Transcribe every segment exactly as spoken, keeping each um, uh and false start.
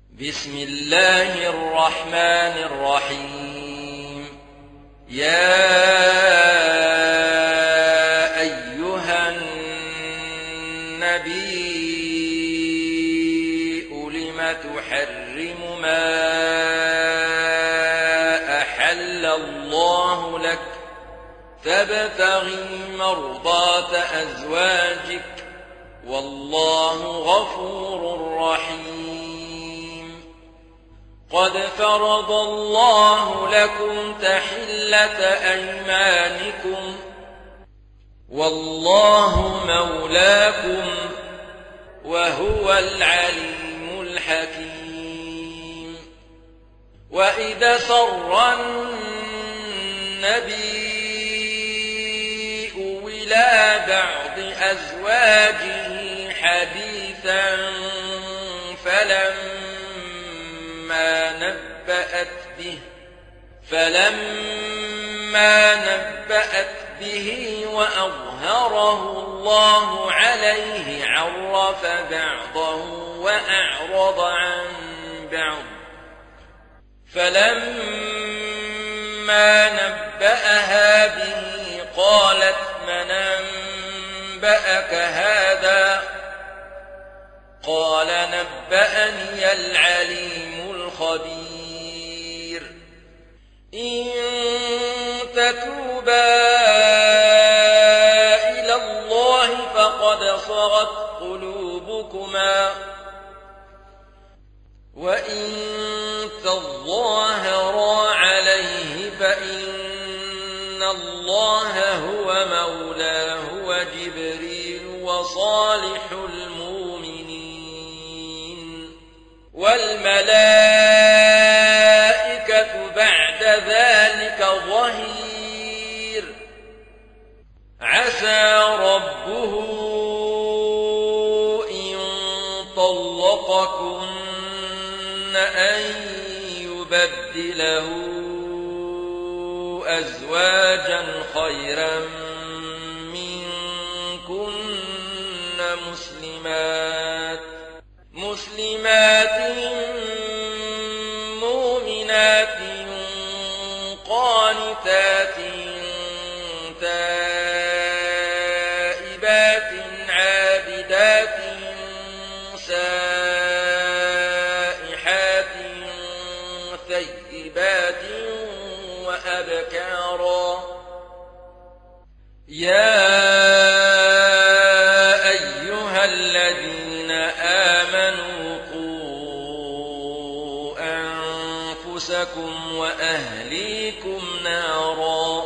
بسم الله الرحمن الرحيم. يا أيها النبي لم تحرم ما أحل الله لك تبتغي مرضات أزواجك والله غفور رحيم. قد فرض الله لكم تحلة أيمانكم والله مولاكم وهو العليم الحكيم. وإذا سر النبي إلى بعض أزواجه حديثا فلما نبأت به فلما نبأت به وأظهره الله عليه عرف بعضه وأعرض عن بعض. فلما نبأها به قالت من أنبأك هذا؟ قال نبأني العليم الخبير. إن تتوبا إلى الله فقد صغت قلوبكما وإن تظاهرا عليه فإن الله هو مولاه وجبريل وصالح المؤمنين والملائكة بعد ذلك ظهير. عسى ربه إن طلقكن أن يبدله أزواجا خيرا منكن مسلمات مسلمات مؤمنات قانتات تائبات عابدات سائحات ثيبات وأبكارا. يا أيها الذين آمنوا قوا أنفسكم وأهليكم نارا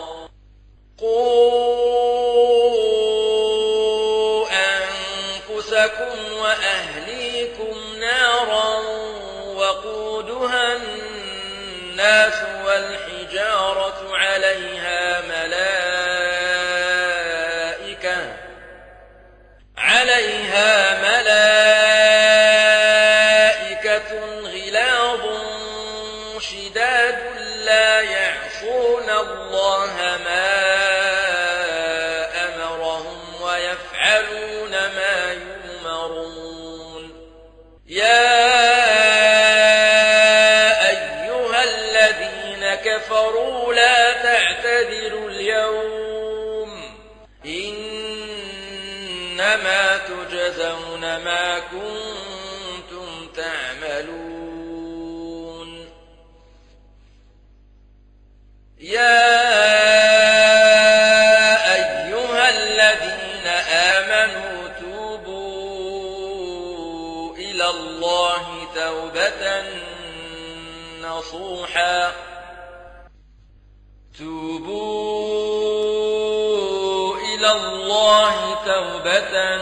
قوا أنفسكم وأهليكم نارا وقودها الناس والحجارة عليها ملائكة عليها ملائكة غلاظ شداد لا يعصون الله ما أمرهم ويفعلون ما يؤمرون. يا أيها الذين كفروا لا تعتذروا اليوم إنما تجزون ما كنتم تعملون. يا أيها الذين آمنوا توبوا إلى الله توبة نصوحا توبوا إلى الله توبة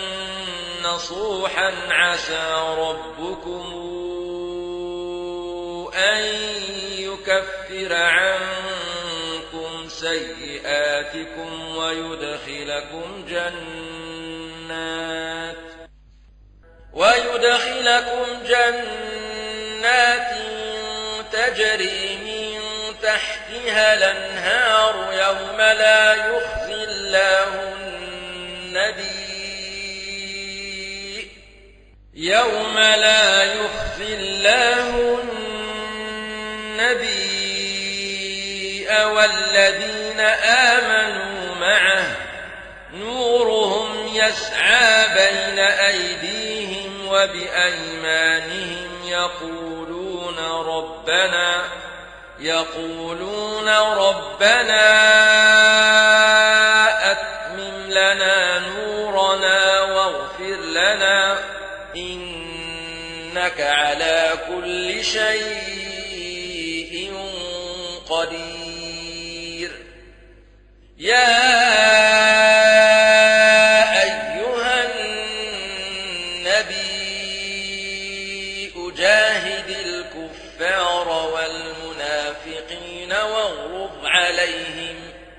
نصوحا عسى ربكم أن يكفر عنكم سيئاتكم ويدخلكم جنات ويدخلكم جنات تجري من تحتها الأنهار يوم لا يخزي الله النبي يوم لا يخزي الله والذين آمنوا معه نورهم يسعى بين أيديهم وبأيمانهم يقولون ربنا يقولون ربنا أتمم لنا نورنا واغفر لنا إنك على كل شيء قدير. يا أيها النبي أجاهد الكفار والمنافقين واغلظ عليهم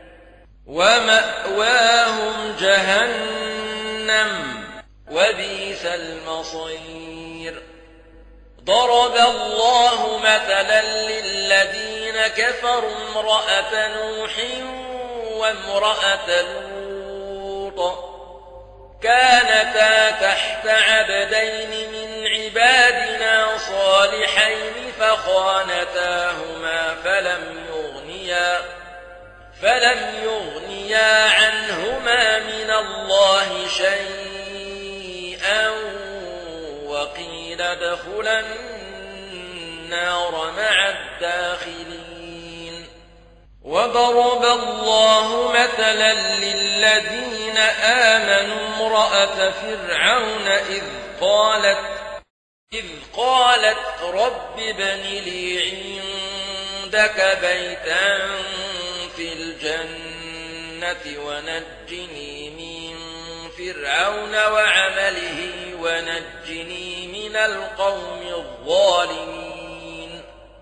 ومأواهم جهنم وبئس المصير. ضرب الله مثلا للذين كفروا امرأة نوح وامرأة لوط كانتا تحت عبدين من عبادنا صالحين فخانتاهما فلم يغنيا فلم يغنيا عنهما من الله شيئا وقيل ادخلا النار مع الداخلين. وضرب الله مثلا للذين آمنوا امرأة فرعون إذ قالت إذ قالت رب ابن لي عندك بيتا في الجنة ونجني من فرعون وعمله ونجني من القوم الظالمين.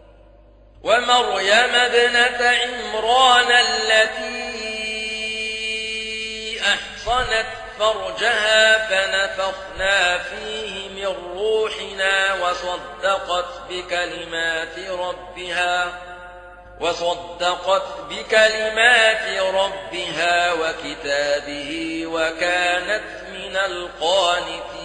ومريم ابنة عمران التي أحصنت فرجها فنفخنا فيه من روحنا وصدقت بكلمات ربها وصدقت بكلمات ربها وكتابه وكانت من القانتين.